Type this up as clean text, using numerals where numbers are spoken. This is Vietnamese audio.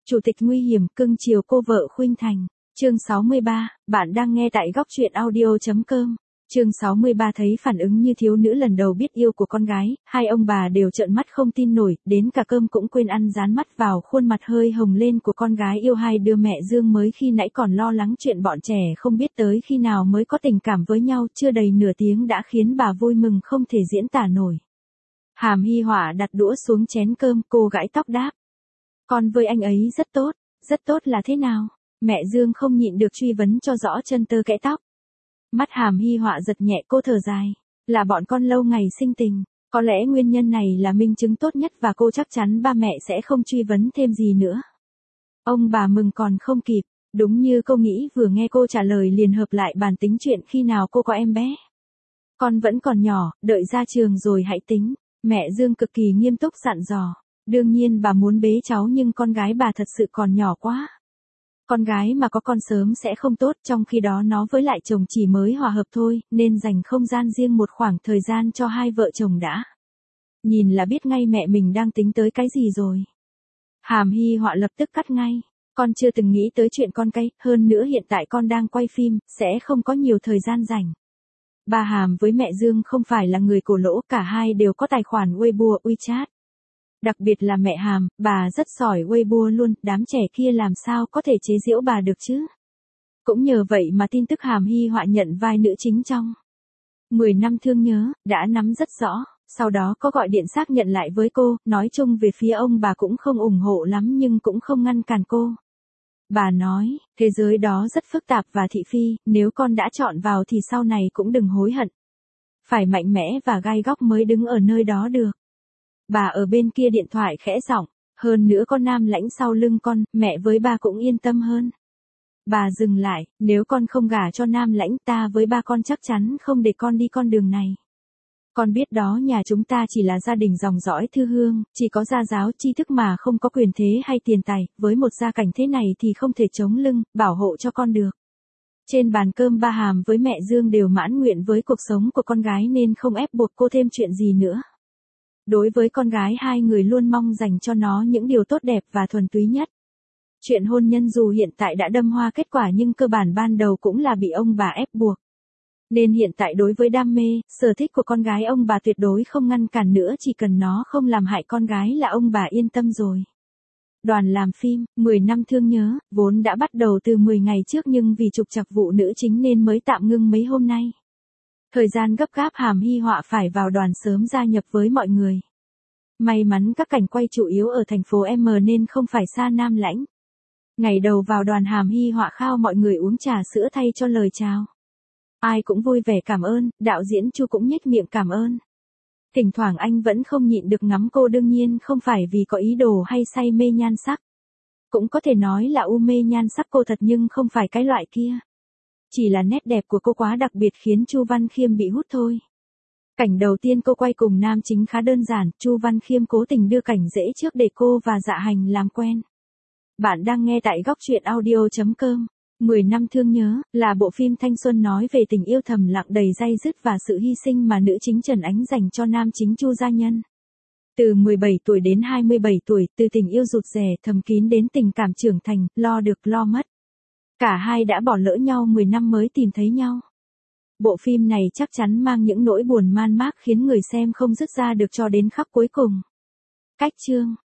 Chủ tịch nguy hiểm cưng chiều cô vợ Khuynh Thành. Chương 63, bạn đang nghe tại góc truyện audio.com. Chương 63 thấy phản ứng như thiếu nữ lần đầu biết yêu của con gái, hai ông bà đều trợn mắt không tin nổi, đến cả cơm cũng quên ăn dán mắt vào khuôn mặt hơi hồng lên của con gái yêu. Hai đứa mẹ Dương mới khi nãy còn lo lắng chuyện bọn trẻ không biết tới khi nào mới có tình cảm với nhau, chưa đầy nửa tiếng đã khiến bà vui mừng không thể diễn tả nổi. Hàm Hy Họa đặt đũa xuống chén cơm, cô gãi tóc đáp. Con với anh ấy rất tốt là thế nào? Mẹ Dương không nhịn được truy vấn cho rõ chân tơ kẽ tóc. Mắt Hàm Hy Họa giật nhẹ, cô thở dài. Là bọn con lâu ngày sinh tình, có lẽ nguyên nhân này là minh chứng tốt nhất và cô chắc chắn ba mẹ sẽ không truy vấn thêm gì nữa. Ông bà mừng còn không kịp, đúng như cô nghĩ, vừa nghe cô trả lời liền hợp lại bàn tính chuyện khi nào cô có em bé. Con vẫn còn nhỏ, đợi ra trường rồi hãy tính. Mẹ Dương cực kỳ nghiêm túc dặn dò. Đương nhiên bà muốn bế cháu nhưng con gái bà thật sự còn nhỏ quá. Con gái mà có con sớm sẽ không tốt, trong khi đó nó với lại chồng chỉ mới hòa hợp thôi, nên dành không gian riêng một khoảng thời gian cho hai vợ chồng đã. Nhìn là biết ngay mẹ mình đang tính tới cái gì rồi. Hàm Hy Họa lập tức cắt ngay. Con chưa từng nghĩ tới chuyện con cái, hơn nữa hiện tại con đang quay phim, sẽ không có nhiều thời gian rảnh. Bà Hàm với mẹ Dương không phải là người cổ lỗ, cả hai đều có tài khoản Weibo, WeChat. Đặc biệt là mẹ Hàm, bà rất giỏi Weibo luôn, đám trẻ kia làm sao có thể chế giễu bà được chứ. Cũng nhờ vậy mà tin tức Hàm Hy Họa nhận vai nữ chính trong 10 năm thương nhớ, đã nắm rất rõ, sau đó có gọi điện xác nhận lại với cô, nói chung về phía ông bà cũng không ủng hộ lắm nhưng cũng không ngăn cản cô. Bà nói, thế giới đó rất phức tạp và thị phi, nếu con đã chọn vào thì sau này cũng đừng hối hận. Phải mạnh mẽ và gai góc mới đứng ở nơi đó được. Bà ở bên kia điện thoại khẽ giọng, hơn nữa có Nam Lãnh sau lưng con, mẹ với ba cũng yên tâm hơn. Bà dừng lại, nếu con không gả cho Nam Lãnh, ta với ba con chắc chắn không để con đi con đường này. Con biết đó, nhà chúng ta chỉ là gia đình dòng dõi thư hương, chỉ có gia giáo tri thức mà không có quyền thế hay tiền tài, với một gia cảnh thế này thì không thể chống lưng, bảo hộ cho con được. Trên bàn cơm ba Hàm với mẹ Dương đều mãn nguyện với cuộc sống của con gái nên không ép buộc cô thêm chuyện gì nữa. Đối với con gái, hai người luôn mong dành cho nó những điều tốt đẹp và thuần túy nhất. Chuyện hôn nhân dù hiện tại đã đâm hoa kết quả nhưng cơ bản ban đầu cũng là bị ông bà ép buộc. Nên hiện tại đối với đam mê, sở thích của con gái ông bà tuyệt đối không ngăn cản nữa, chỉ cần nó không làm hại con gái là ông bà yên tâm rồi. Đoàn làm phim, 10 năm thương nhớ, vốn đã bắt đầu từ 10 ngày trước nhưng vì trục trặc vụ nữ chính nên mới tạm ngưng mấy hôm nay. Thời gian gấp gáp, Hàm Hy Họa phải vào đoàn sớm gia nhập với mọi người. May mắn các cảnh quay chủ yếu ở thành phố M nên không phải xa Nam Lãnh. Ngày đầu vào đoàn, Hàm Hy Họa khao mọi người uống trà sữa thay cho lời chào. Ai cũng vui vẻ cảm ơn, đạo diễn Chu cũng nhếch miệng cảm ơn. Thỉnh thoảng anh vẫn không nhịn được ngắm cô, đương nhiên không phải vì có ý đồ hay say mê nhan sắc. Cũng có thể nói là u mê nhan sắc cô thật nhưng không phải cái loại kia. Chỉ là nét đẹp của cô quá đặc biệt khiến Chu Văn Khiêm bị hút thôi. Cảnh đầu tiên cô quay cùng nam chính khá đơn giản, Chu Văn Khiêm cố tình đưa cảnh rễ trước để cô và Dạ Hành làm quen. Bạn đang nghe tại góc truyện audio.com. 10 năm thương nhớ, là bộ phim thanh xuân nói về tình yêu thầm lặng đầy day dứt và sự hy sinh mà nữ chính Trần Ánh dành cho nam chính Chu Gia Nhân. Từ 17 tuổi đến 27 tuổi, từ tình yêu rụt rè, thầm kín đến tình cảm trưởng thành, lo được lo mất. Cả hai đã bỏ lỡ nhau 10 năm mới tìm thấy nhau. Bộ phim này chắc chắn mang những nỗi buồn man mác khiến người xem không dứt ra được cho đến khắc cuối cùng. Cách chương